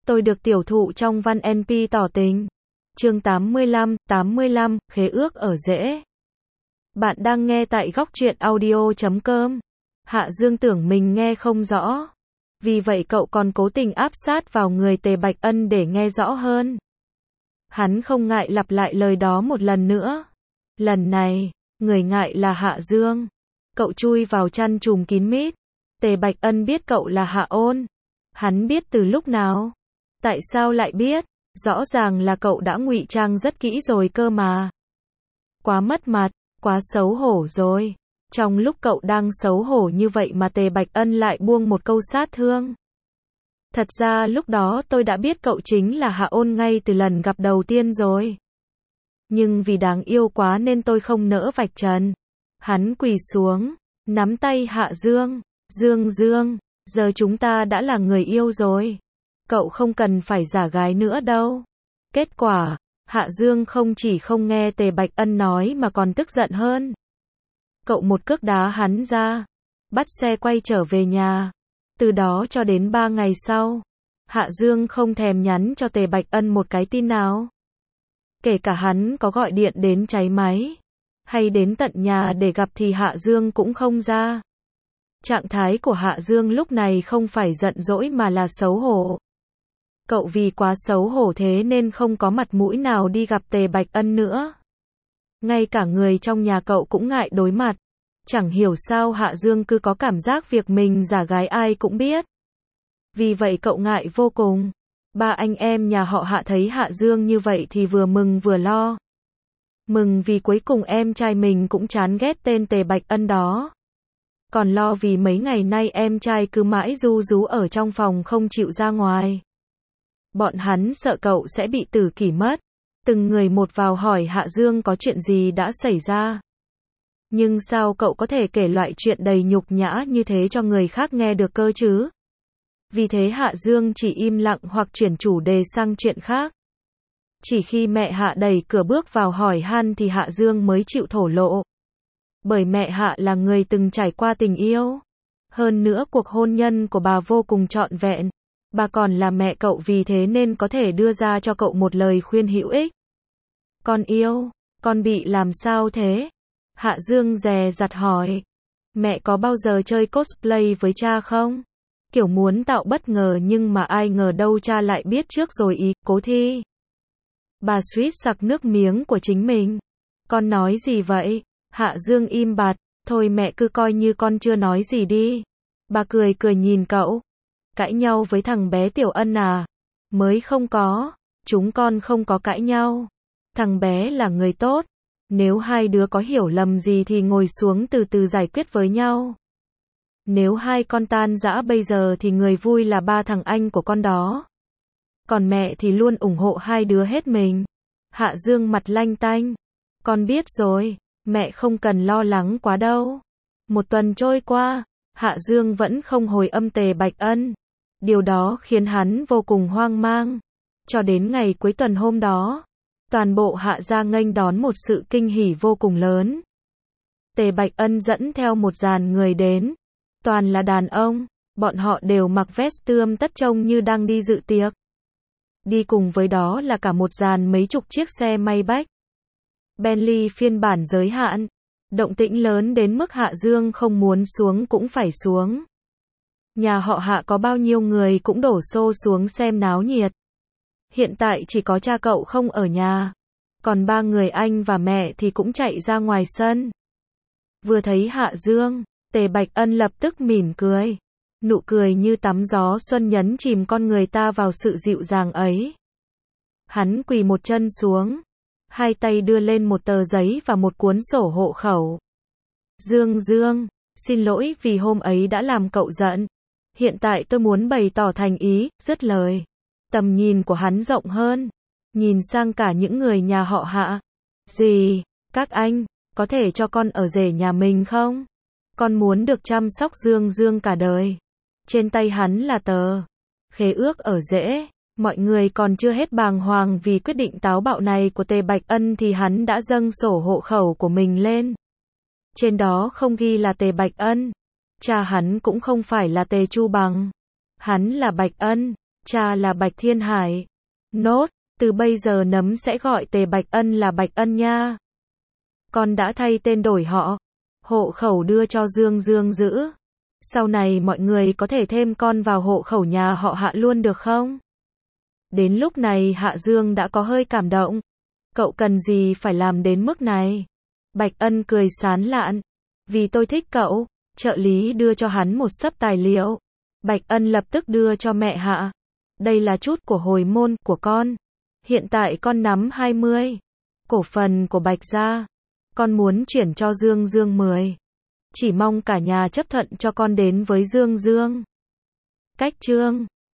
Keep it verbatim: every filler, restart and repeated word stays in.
Tôi được tiểu thụ trong văn en pê tỏ tình. Chương tám mươi lăm, tám mươi lăm, khế ước ở rễ. Bạn đang nghe tại góc truyện audio chấm com. Hạ Dương tưởng mình nghe không rõ. Vì vậy cậu còn cố tình áp sát vào người Tề Bạch Ân để nghe rõ hơn. Hắn không ngại lặp lại lời đó một lần nữa. Lần này, người ngại là Hạ Dương. Cậu chui vào chăn trùm kín mít. Tề Bạch Ân biết cậu là Hạ Ôn. Hắn biết từ lúc nào? Tại sao lại biết? Rõ ràng là cậu đã ngụy trang rất kỹ rồi cơ mà. Quá mất mặt, quá xấu hổ rồi. Trong lúc cậu đang xấu hổ như vậy mà Tề Bạch Ân lại buông một câu sát thương. Thật ra lúc đó tôi đã biết cậu chính là Hạ Ôn ngay từ lần gặp đầu tiên rồi. Nhưng vì đáng yêu quá nên tôi không nỡ vạch trần. Hắn quỳ xuống, nắm tay Hạ Dương. Dương Dương, giờ chúng ta đã là người yêu rồi. Cậu không cần phải giả gái nữa đâu. Kết quả, Hạ Dương không chỉ không nghe Tề Bạch Ân nói mà còn tức giận hơn. Cậu một cước đá hắn ra, bắt xe quay trở về nhà. Từ đó cho đến ba ngày sau, Hạ Dương không thèm nhắn cho Tề Bạch Ân một cái tin nào. Kể cả hắn có gọi điện đến cháy máy, hay đến tận nhà để gặp thì Hạ Dương cũng không ra. Trạng thái của Hạ Dương lúc này không phải giận dỗi mà là xấu hổ. Cậu vì quá xấu hổ thế nên không có mặt mũi nào đi gặp Tề Bạch Ân nữa. Ngay cả người trong nhà cậu cũng ngại đối mặt. Chẳng hiểu sao Hạ Dương cứ có cảm giác việc mình giả gái ai cũng biết. Vì vậy cậu ngại vô cùng. Ba anh em nhà họ Hạ thấy Hạ Dương như vậy thì vừa mừng vừa lo. Mừng vì cuối cùng em trai mình cũng chán ghét tên Tề Bạch Ân đó. Còn lo vì mấy ngày nay em trai cứ mãi ru rú ở trong phòng không chịu ra ngoài. Bọn hắn sợ cậu sẽ bị tử kỷ mất. Từng người một vào hỏi Hạ Dương có chuyện gì đã xảy ra. Nhưng sao cậu có thể kể loại chuyện đầy nhục nhã như thế cho người khác nghe được cơ chứ? Vì thế Hạ Dương chỉ im lặng hoặc chuyển chủ đề sang chuyện khác. Chỉ khi mẹ Hạ đẩy cửa bước vào hỏi han thì Hạ Dương mới chịu thổ lộ. Bởi mẹ Hạ là người từng trải qua tình yêu. Hơn nữa cuộc hôn nhân của bà vô cùng trọn vẹn. Bà còn là mẹ cậu vì thế nên có thể đưa ra cho cậu một lời khuyên hữu ích. Con yêu, con bị làm sao thế? Hạ Dương dè dặt hỏi. Mẹ có bao giờ chơi cosplay với cha không? Kiểu muốn tạo bất ngờ nhưng mà ai ngờ đâu cha lại biết trước rồi ý, cố thi. Bà suýt sặc nước miếng của chính mình. Con nói gì vậy? Hạ Dương im bặt. Thôi mẹ cứ coi như con chưa nói gì đi. Bà cười cười nhìn cậu. Cãi nhau với thằng bé Tiểu Ân à? Mới không có. Chúng con không có cãi nhau. Thằng bé là người tốt. Nếu hai đứa có hiểu lầm gì thì ngồi xuống từ từ giải quyết với nhau. Nếu hai con tan rã bây giờ thì người vui là ba thằng anh của con đó. Còn mẹ thì luôn ủng hộ hai đứa hết mình. Hạ Dương mặt lanh tanh. Con biết rồi, mẹ không cần lo lắng quá đâu. Một tuần trôi qua, Hạ Dương vẫn không hồi âm Tề Bạch Ân. Điều đó khiến hắn vô cùng hoang mang. Cho đến ngày cuối tuần hôm đó, toàn bộ Hạ gia nghênh đón một sự kinh hỉ vô cùng lớn. Tề Bạch Ân dẫn theo một dàn người đến. Toàn là đàn ông, bọn họ đều mặc vest tươm tất trông như đang đi dự tiệc. Đi cùng với đó là cả một dàn mấy chục chiếc xe Maybach. Bentley phiên bản giới hạn. Động tĩnh lớn đến mức Hạ Dương không muốn xuống cũng phải xuống. Nhà họ Hạ có bao nhiêu người cũng đổ xô xuống xem náo nhiệt. Hiện tại chỉ có cha cậu không ở nhà. Còn ba người anh và mẹ thì cũng chạy ra ngoài sân. Vừa thấy Hạ Dương, Tề Bạch Ân lập tức mỉm cười. Nụ cười như tắm gió xuân nhấn chìm con người ta vào sự dịu dàng ấy. Hắn quỳ một chân xuống. Hai tay đưa lên một tờ giấy và một cuốn sổ hộ khẩu. Dương Dương, xin lỗi vì hôm ấy đã làm cậu giận. Hiện tại tôi muốn bày tỏ thành ý, dứt lời. Tầm nhìn của hắn rộng hơn. Nhìn sang cả những người nhà họ Hạ. Gì, các anh, có thể cho con ở rể nhà mình không? Con muốn được chăm sóc Dương Dương cả đời. Trên tay hắn là tờ khế ước ở rễ. Mọi người còn chưa hết bàng hoàng vì quyết định táo bạo này của Tề Bạch Ân thì hắn đã dâng sổ hộ khẩu của mình lên. Trên đó không ghi là Tề Bạch Ân. Cha hắn cũng không phải là Tề Chu Bằng. Hắn là Bạch Ân. Cha là Bạch Thiên Hải. Nốt, từ bây giờ nấm sẽ gọi Tề Bạch Ân là Bạch Ân nha. Con đã thay tên đổi họ. Hộ khẩu đưa cho Dương Dương giữ. Sau này mọi người có thể thêm con vào hộ khẩu nhà họ Hạ luôn được không? Đến lúc này Hạ Dương đã có hơi cảm động. Cậu cần gì phải làm đến mức này? Bạch Ân cười sán lạn. Vì tôi thích cậu. Trợ lý đưa cho hắn một xấp tài liệu. Bạch Ân lập tức đưa cho mẹ Hạ. Đây là chút của hồi môn của con. Hiện tại con nắm hai mươi cổ phần của Bạch gia. Con muốn chuyển cho Dương Dương mười. Chỉ mong cả nhà chấp thuận cho con đến với Dương Dương. Cách chương